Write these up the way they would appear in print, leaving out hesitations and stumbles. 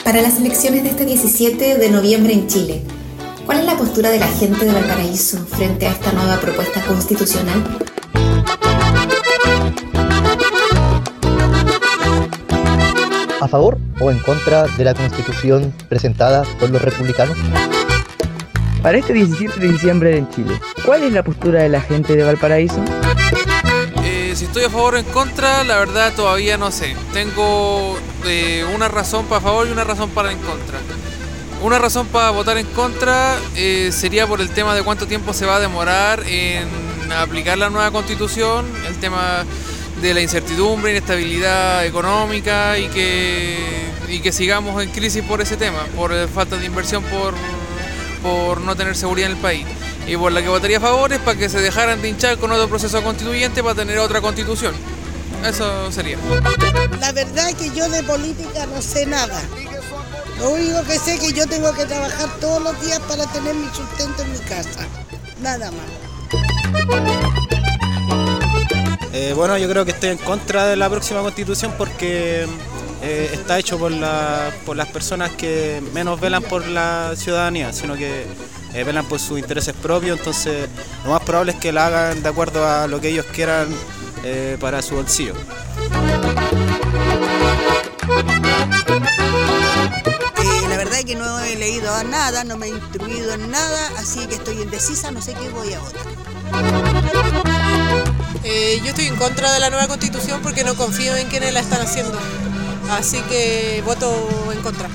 Para las elecciones de este 17 de noviembre en Chile, ¿cuál es la postura de la gente de Valparaíso frente a esta nueva propuesta constitucional? ¿A favor o en contra de la Constitución presentada por los republicanos? Para este 17 de diciembre en Chile, ¿cuál es la postura de la gente de Valparaíso? Si estoy a favor o en contra, la verdad todavía no sé. Tengo una razón para favor y una razón para en contra. Una razón para votar en contra sería por el tema de cuánto tiempo se va a demorar en aplicar la nueva constitución, el tema de la incertidumbre, inestabilidad económica y que sigamos en crisis por ese tema, por falta de inversión, por no tener seguridad en el país. Y por la que votaría a favor es para que se dejaran de hinchar con otro proceso constituyente para tener otra constitución. Eso sería. La verdad es que yo de política no sé nada. Lo único que sé es que yo tengo que trabajar todos los días para tener mi sustento en mi casa. Nada más. Bueno, yo creo que estoy en contra de la próxima constitución porque está hecho por las personas que menos velan por la ciudadanía, sino que velan por sus intereses propios. Entonces lo más probable es que la hagan de acuerdo a lo que ellos quieran para su bolsillo. La verdad es que no he leído nada, no me he instruido en nada, así que estoy indecisa, no sé qué voy a votar. Yo estoy en contra de la nueva constitución porque no confío en quienes la están haciendo, así que voto en contra.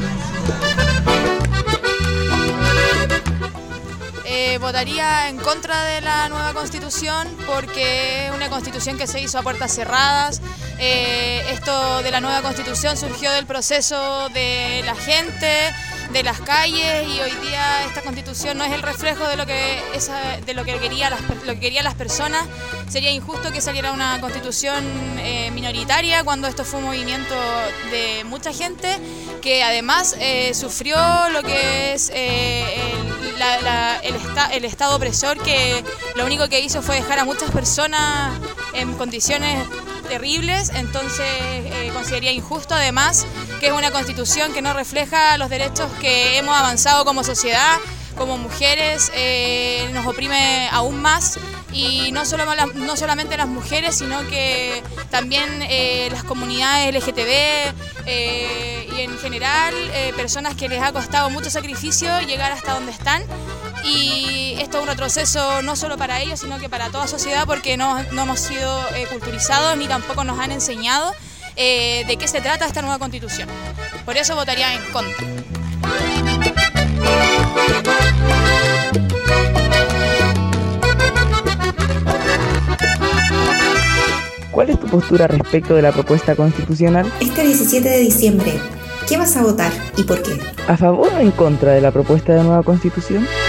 Votaría en contra de la nueva constitución porque es una constitución que se hizo a puertas cerradas. Esto de la nueva constitución surgió del proceso de la gente, de las calles, y hoy día esta constitución no es el reflejo de lo que querían las personas. Sería injusto que saliera una constitución minoritaria cuando esto fue un movimiento de mucha gente que además sufrió lo que es el Estado opresor, que lo único que hizo fue dejar a muchas personas en condiciones terribles. Entonces consideraría injusto, además, que es una constitución que no refleja los derechos que hemos avanzado como sociedad, como mujeres, nos oprime aún más, y no solamente las mujeres, sino que también las comunidades LGTB y en general personas que les ha costado mucho sacrificio llegar hasta donde están. Y esto es un retroceso no solo para ellos, sino que para toda sociedad, porque no hemos sido culturizados ni tampoco nos han enseñado de qué se trata esta nueva constitución. Por eso votaría en contra. ¿Cuál es tu postura respecto de la propuesta constitucional? Este 17 de diciembre, ¿qué vas a votar y por qué? ¿A favor o en contra de la propuesta de nueva constitución?